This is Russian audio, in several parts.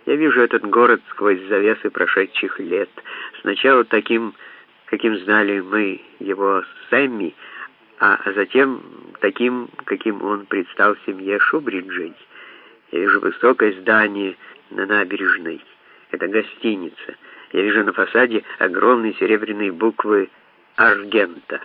Я вижу этот город сквозь завесы прошедших лет. Сначала таким, каким знали мы его с Сэмми, а затем таким, каким он предстал семье Шубриджей. Я вижу высокое здание на набережной. Это гостиница. Я вижу на фасаде огромные серебряные буквы «Аргента».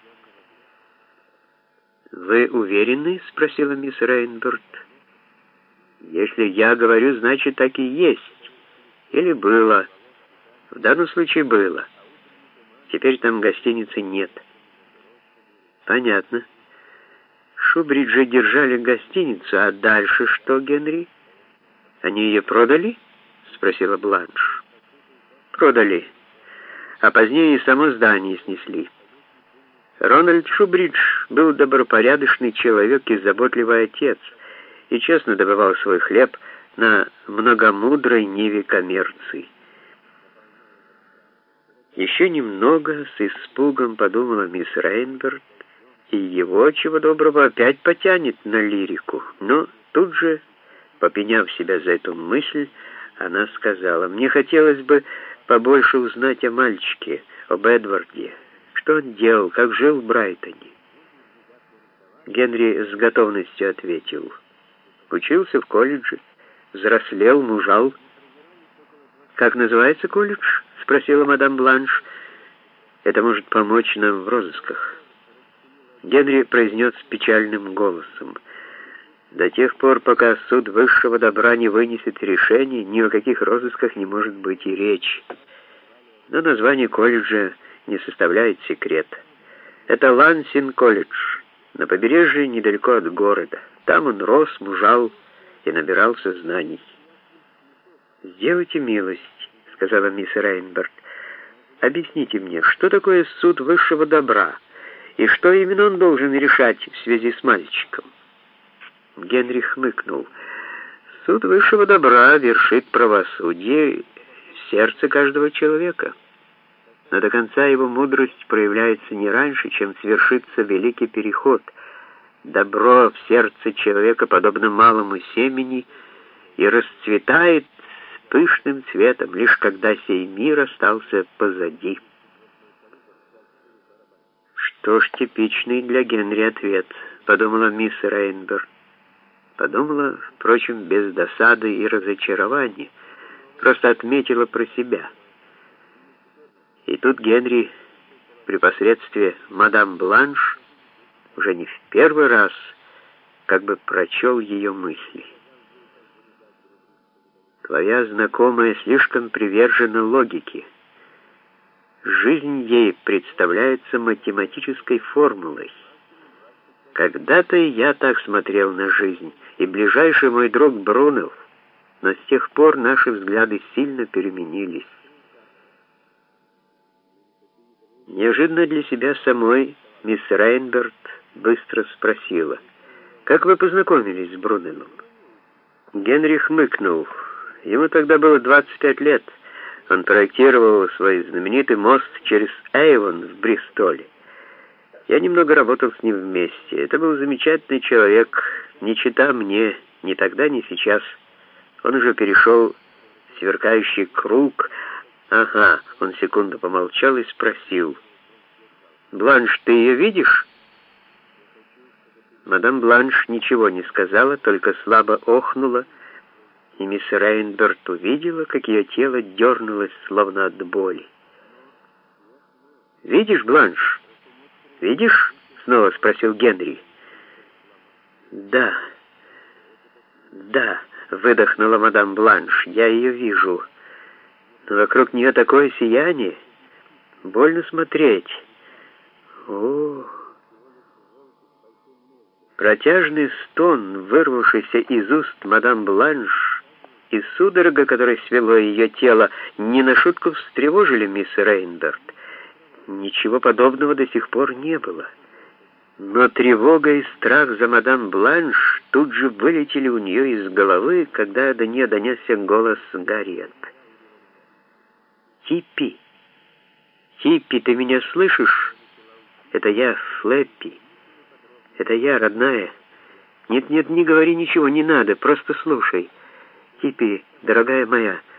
«Вы уверены?» — спросила мисс Рейнберт. «Если я говорю, значит, так и есть. Или было. В данном случае было. Теперь там гостиницы нет». «Понятно. Шубриджи держали гостиницу, а дальше что, Генри? Они ее продали?» — спросила Бланш. «Продали, а позднее и само здание снесли. Рональд Шубридж был добропорядочный человек и заботливый отец, и честно добывал свой хлеб на многомудрой ниве коммерции». Еще немного, с испугом подумала мисс Рейнберт, и его, чего доброго, опять потянет на лирику. Но тут же, попеняв себя за эту мысль, она сказала: «Мне хотелось бы побольше узнать о мальчике, об Эдварде. Что он делал, как жил в Брайтоне?» Генри с готовностью ответил: «Учился в колледже, взрослел, мужал». «Как называется колледж?» — спросила мадам Бланш. «Это может помочь нам в розысках». Генри произнес печальным голосом: «До тех пор, пока суд высшего добра не вынесет решение, ни о каких розысках не может быть и речи. Но название колледжа не составляет секрет. Это Лансинг-колледж, на побережье недалеко от города. Там он рос, мужал и набирался знаний». «Сделайте милость», — сказала мисс Рейнберт. «Объясните мне, что такое суд высшего добра, и что именно он должен решать в связи с мальчиком?» Генри хмыкнул. «Суд высшего добра вершит правосудие в сердце каждого человека. Но до конца его мудрость проявляется не раньше, чем свершится великий переход. Добро в сердце человека подобно малому семени и расцветает пышным цветом, лишь когда сей мир остался позади». «Что ж, типичный для Генри ответ», — подумала мисс Рейнберт. Подумала, впрочем, без досады и разочарования, просто отметила про себя. И тут Генри, при посредстве мадам Бланш, уже не в первый раз как бы прочел ее мысли. «Твоя знакомая слишком привержена логике. Жизнь ей представляется математической формулой. Когда-то и я так смотрел на жизнь, и ближайший мой друг Брунелл, но с тех пор наши взгляды сильно переменились». Неожиданно для себя самой мисс Рейнберт быстро спросила: «Как вы познакомились с Брунеллом?» Генри хмыкнул. Ему тогда было 25 лет. Он проектировал свой знаменитый мост через Эйвон в Бристоле. Я немного работал с ним вместе. Это был замечательный человек, не чета мне, ни тогда, ни сейчас. Он уже перешел в сверкающий круг. «Ага», — он секунду помолчал и спросил: «Бланш, ты ее видишь?» Мадам Бланш ничего не сказала, только слабо охнула, и мисс Рейнберт увидела, как ее тело дернулось, словно от боли. «Видишь, Бланш? Видишь?» — снова спросил Генри. «Да, да», — выдохнула мадам Бланш, — «я ее вижу. Но вокруг нее такое сияние, больно смотреть. О!» Протяжный стон, вырвавшийся из уст мадам Бланш, и судорога, которая свело ее тело, не на шутку встревожили мисс Рейнберт. Ничего подобного до сих пор не было. Но тревога и страх за мадам Бланш тут же вылетели у нее из головы, когда до нее донесся голос Гарриет. «Типпи! Типпи, ты меня слышишь? Это я, Флэппи. Это я, родная. Нет, не говори ничего, не надо, просто слушай. Типи, дорогая моя,